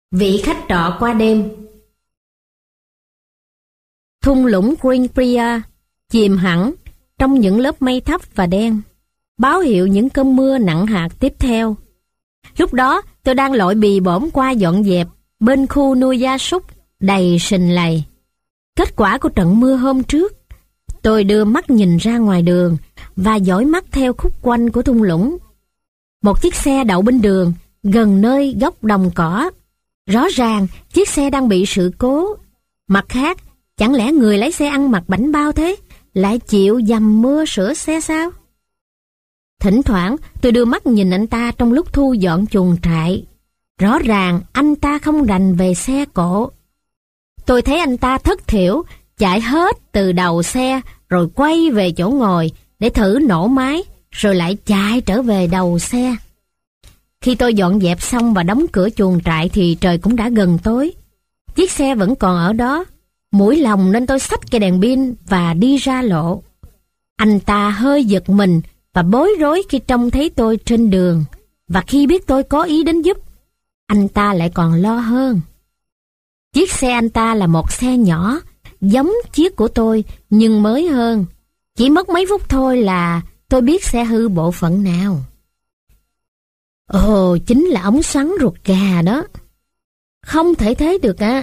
Vị khách trọ qua đêm. Thung lũng Green Priya chìm hẳn trong những lớp mây thấp và đen, báo hiệu những cơn mưa nặng hạt tiếp theo. Lúc đó tôi đang lội bì bõm qua dọn dẹp bên khu nuôi gia súc đầy sình lầy. Kết quả của trận mưa hôm trước, tôi đưa mắt nhìn ra ngoài đường và dõi mắt theo khúc quanh của thung lũng. Một chiếc xe đậu bên đường gần nơi góc đồng cỏ. Rõ ràng chiếc xe đang bị sự cố. Mặt khác, chẳng lẽ người lái xe ăn mặc bảnh bao thế lại chịu dầm mưa sửa xe sao? Thỉnh thoảng tôi đưa mắt nhìn anh ta trong lúc thu dọn chuồng trại. Rõ ràng anh ta không rành về xe cộ. Tôi thấy anh ta thất thểu chạy hết từ đầu xe rồi quay về chỗ ngồi để thử nổ máy, rồi lại chạy trở về đầu xe. Khi tôi dọn dẹp xong và đóng cửa chuồng trại thì trời cũng đã gần tối. Chiếc xe vẫn còn ở đó. Mũi lòng nên tôi xách cây đèn pin và đi ra lộ. Anh ta hơi giật mình và bối rối khi trông thấy tôi trên đường. Và khi biết tôi có ý đến giúp, anh ta lại còn lo hơn. Chiếc xe anh ta là một xe nhỏ, giống chiếc của tôi nhưng mới hơn. Chỉ mất mấy phút thôi là tôi biết xe hư bộ phận nào. Ồ, chính là ống xoắn ruột gà đó. Không thể thế được ạ.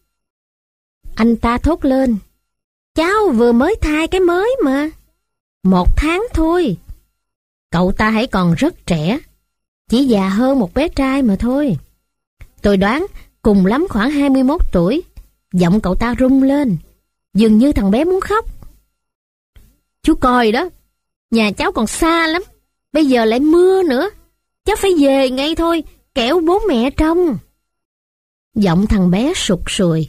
Anh ta thốt lên. Cháu vừa mới thay cái mới mà. 1 tháng thôi. Cậu ta hãy còn rất trẻ. Chỉ già hơn một bé trai mà thôi. Tôi đoán cùng lắm khoảng 21 tuổi. Giọng cậu ta rung lên, dường như thằng bé muốn khóc. Chú coi đó, nhà cháu còn xa lắm. Bây giờ lại mưa nữa. Cháu phải về ngay thôi, kẻo bố mẹ trông. Giọng thằng bé sụt sùi.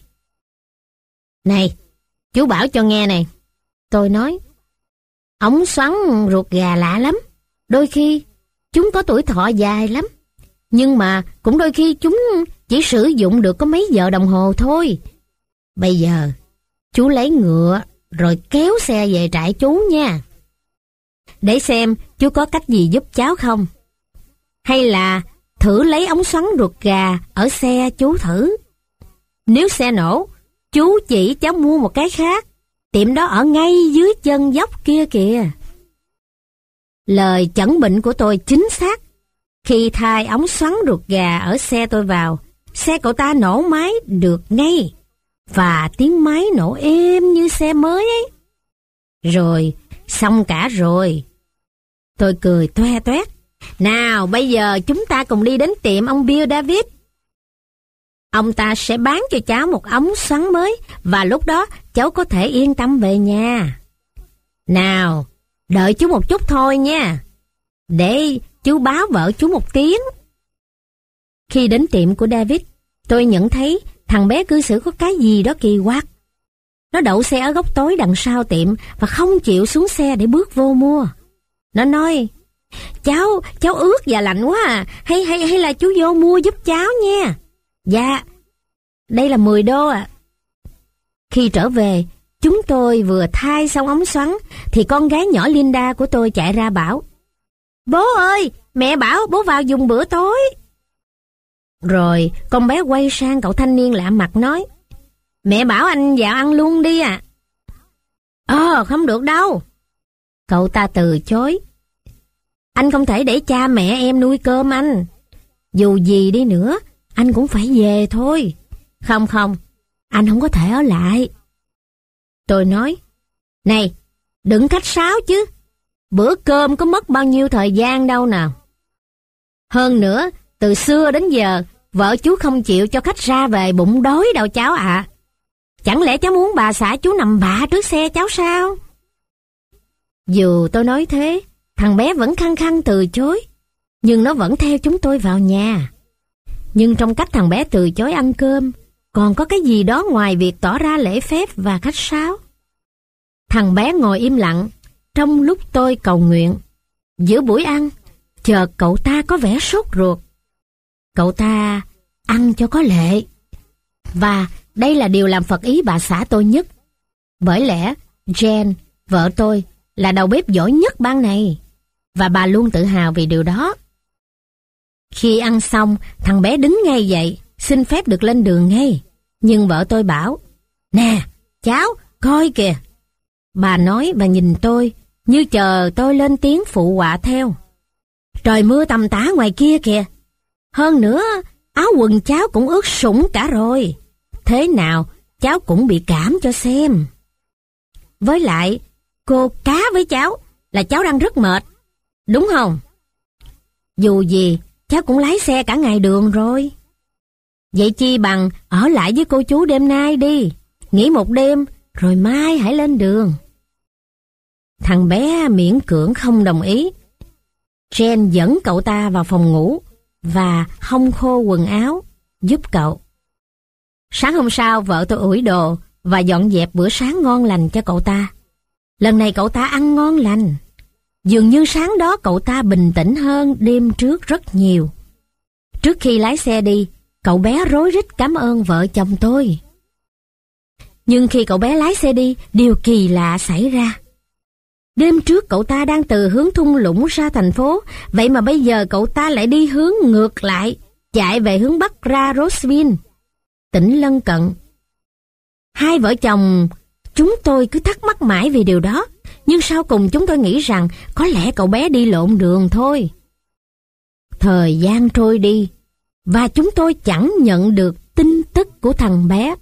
Này, chú bảo cho nghe này. Tôi nói, ống xoắn ruột gà lạ lắm. Đôi khi chúng có tuổi thọ dài lắm. Nhưng mà cũng đôi khi chúng chỉ sử dụng được có mấy giờ đồng hồ thôi. Bây giờ chú lấy ngựa rồi kéo xe về trại chú nha. Để xem chú có cách gì giúp cháu không. Hay là thử lấy ống xoắn ruột gà ở xe chú thử. Nếu xe nổ, chú chỉ cháu mua một cái khác. Tiệm đó ở ngay dưới chân dốc kia kìa. Lời chẩn bệnh của tôi chính xác. Khi thay ống xoắn ruột gà ở xe tôi vào, xe cậu ta nổ máy được ngay. Và tiếng máy nổ êm như xe mới ấy. Rồi, xong cả rồi. Tôi cười toe toét. Nào, bây giờ chúng ta cùng đi đến tiệm ông Bill David. Ông ta sẽ bán cho cháu một ống xoắn mới và lúc đó cháu có thể yên tâm về nhà. Nào, đợi chú một chút thôi nha. Để chú báo vợ chú một tiếng. Khi đến tiệm của David, tôi nhận thấy thằng bé cư xử có cái gì đó kỳ quặc. Nó đậu xe ở góc tối đằng sau tiệm và không chịu xuống xe để bước vô mua. Nó nói, cháu ướt và lạnh quá à, hay là chú vô mua giúp cháu nha. Dạ, đây là 10 đô ạ. Khi trở về, chúng tôi vừa thay xong ống xoắn thì con gái nhỏ Linda của tôi chạy ra bảo, bố ơi, mẹ bảo bố vào dùng bữa tối. Rồi con bé quay sang cậu thanh niên lạ mặt nói, mẹ bảo anh vào ăn luôn đi à. Không được đâu. Cậu ta từ chối. Anh không thể để cha mẹ em nuôi cơm anh. Dù gì đi nữa, anh cũng phải về thôi. Không, anh không có thể ở lại. Tôi nói, này, đừng khách sáo chứ. Bữa cơm có mất bao nhiêu thời gian đâu nào. Hơn nữa, từ xưa đến giờ, vợ chú không chịu cho khách ra về bụng đói đâu cháu ạ. Chẳng lẽ cháu muốn bà xã chú nằm bạ trước xe cháu sao? Dù tôi nói thế, thằng bé vẫn khăng khăng từ chối. Nhưng nó vẫn theo chúng tôi vào nhà. Nhưng trong cách thằng bé từ chối ăn cơm, còn có cái gì đó ngoài việc tỏ ra lễ phép và khách sáo. Thằng bé ngồi im lặng trong lúc tôi cầu nguyện. Giữa buổi ăn, chợt cậu ta có vẻ sốt ruột. Cậu ta ăn cho có lệ. Và đây là điều làm phật ý bà xã tôi nhất. Bởi lẽ Jen, vợ tôi, là đầu bếp giỏi nhất ban này. Và bà luôn tự hào vì điều đó. Khi ăn xong, thằng bé đứng ngay dậy, xin phép được lên đường ngay. Nhưng vợ tôi bảo, nè, cháu, coi kìa. Bà nói và nhìn tôi, như chờ tôi lên tiếng phụ họa theo. Trời mưa tầm tã ngoài kia kìa. Hơn nữa, áo quần cháu cũng ướt sũng cả rồi. Thế nào, cháu cũng bị cảm cho xem. Với lại, cô cá với cháu là cháu đang rất mệt, đúng không? Dù gì, cháu cũng lái xe cả ngày đường rồi. Vậy chi bằng ở lại với cô chú đêm nay đi. Nghỉ một đêm, rồi mai hãy lên đường. Thằng bé miễn cưỡng không đồng ý. Jen dẫn cậu ta vào phòng ngủ và hong khô quần áo, giúp cậu. Sáng hôm sau, vợ tôi ủi đồ và dọn dẹp bữa sáng ngon lành cho cậu ta. Lần này cậu ta ăn ngon lành. Dường như sáng đó cậu ta bình tĩnh hơn đêm trước rất nhiều. Trước khi lái xe đi, cậu bé rối rít cảm ơn vợ chồng tôi. Nhưng khi cậu bé lái xe đi, điều kỳ lạ xảy ra. Đêm trước cậu ta đang từ hướng thung lũng ra thành phố, vậy mà bây giờ cậu ta lại đi hướng ngược lại, chạy về hướng bắc ra Roseville, tỉnh lân cận. Hai vợ chồng chúng tôi cứ thắc mắc mãi về điều đó, nhưng sau cùng chúng tôi nghĩ rằng có lẽ cậu bé đi lộn đường thôi. Thời gian trôi đi, và chúng tôi chẳng nhận được tin tức của thằng bé.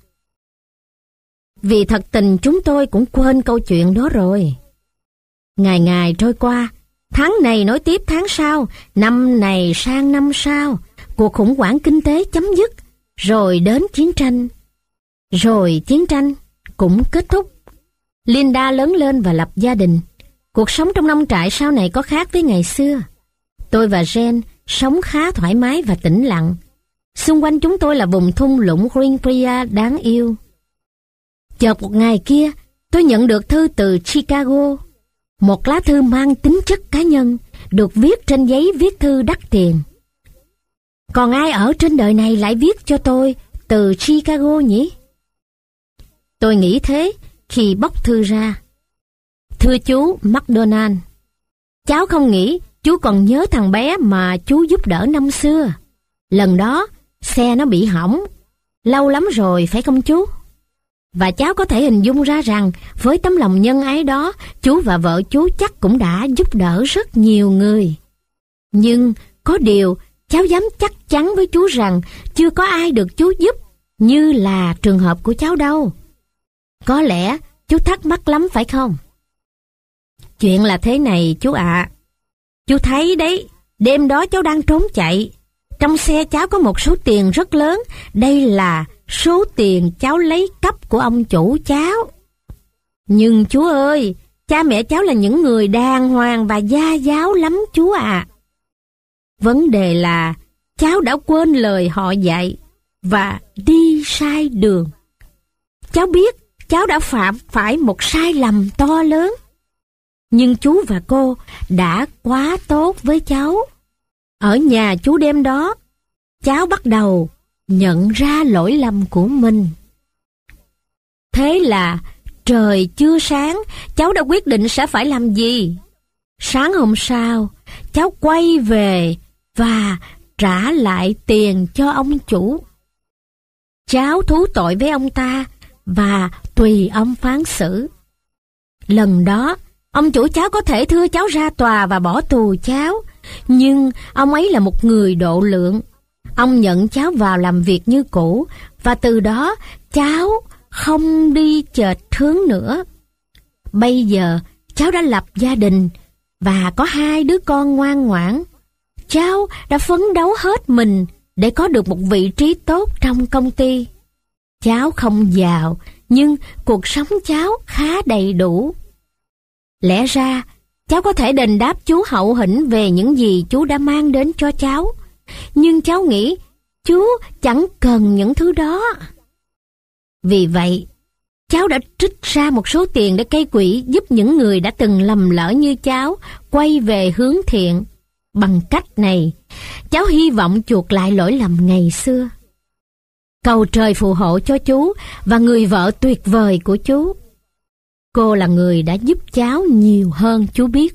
Vì thật tình chúng tôi cũng quên câu chuyện đó rồi. Ngày ngày trôi qua, tháng này nối tiếp tháng sau, năm này sang năm sau, cuộc khủng hoảng kinh tế chấm dứt, rồi đến chiến tranh. Rồi chiến tranh cũng kết thúc. Linda lớn lên và lập gia đình. Cuộc sống trong nông trại sau này có khác với ngày xưa. Tôi và Jen sống khá thoải mái và tĩnh lặng. Xung quanh chúng tôi là vùng thung lũng Green Prairie đáng yêu. Chợt một ngày kia, tôi nhận được thư từ Chicago. Một lá thư mang tính chất cá nhân, được viết trên giấy viết thư đắt tiền. Còn ai ở trên đời này lại viết cho tôi từ Chicago nhỉ? Tôi nghĩ thế khi bóc thư ra. Thưa chú McDonald, cháu không nghĩ chú còn nhớ thằng bé mà chú giúp đỡ năm xưa. Lần đó, xe nó bị hỏng. Lâu lắm rồi phải không chú? Và cháu có thể hình dung ra rằng với tấm lòng nhân ái đó, chú và vợ chú chắc cũng đã giúp đỡ rất nhiều người. Nhưng có điều, cháu dám chắc chắn với chú rằng chưa có ai được chú giúp như là trường hợp của cháu đâu. Có lẽ chú thắc mắc lắm phải không? Chuyện là thế này chú ạ. Chú thấy đấy, đêm đó cháu đang trốn chạy. Trong xe cháu có một số tiền rất lớn. Đây là số tiền cháu lấy cắp của ông chủ cháu. Nhưng chú ơi, cha mẹ cháu là những người đàng hoàng và gia giáo lắm chú ạ. Vấn đề là cháu đã quên lời họ dạy và đi sai đường. Cháu biết cháu đã phạm phải một sai lầm to lớn. Nhưng chú và cô đã quá tốt với cháu. Ở nhà chú đêm đó, cháu bắt đầu nhận ra lỗi lầm của mình. Thế là trời chưa sáng, cháu đã quyết định sẽ phải làm gì. Sáng hôm sau, cháu quay về và trả lại tiền cho ông chủ. Cháu thú tội với ông ta và tùy ông phán xử. Lần đó, ông chủ cháu có thể thưa cháu ra tòa và bỏ tù cháu, nhưng ông ấy là một người độ lượng. Ông nhận cháu vào làm việc như cũ, và từ đó cháu không đi chệch hướng nữa. Bây giờ cháu đã lập gia đình và có 2 đứa con ngoan ngoãn. Cháu đã phấn đấu hết mình để có được một vị trí tốt trong công ty. Cháu không giàu, nhưng cuộc sống cháu khá đầy đủ. Lẽ ra, cháu có thể đền đáp chú hậu hĩnh về những gì chú đã mang đến cho cháu. Nhưng cháu nghĩ chú chẳng cần những thứ đó. Vì vậy, cháu đã trích ra một số tiền để gây quỹ giúp những người đã từng lầm lỡ như cháu quay về hướng thiện. Bằng cách này, cháu hy vọng chuộc lại lỗi lầm ngày xưa. Cầu trời phù hộ cho chú và người vợ tuyệt vời của chú. Cô là người đã giúp cháu nhiều hơn chú biết.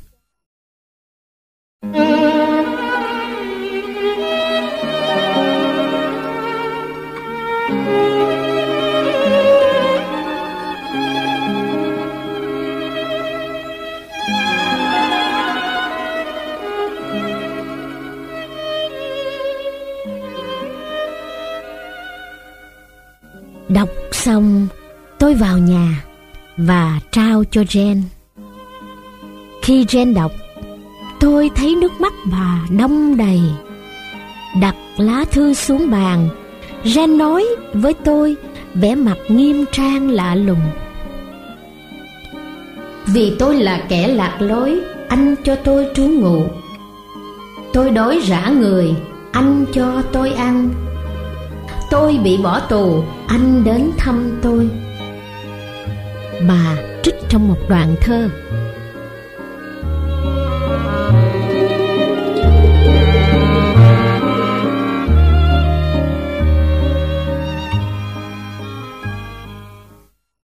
Đọc xong, tôi vào nhà và trao cho Jen. Khi Jen đọc, tôi thấy nước mắt bà đong đầy. Đặt lá thư xuống bàn, Jen nói với tôi vẻ mặt nghiêm trang lạ lùng: "Vì tôi là kẻ lạc lối, anh cho tôi trú ngụ. Tôi đói rã người, anh cho tôi ăn. Tôi bị bỏ tù, anh đến thăm tôi." Bà trích trong một đoạn thơ: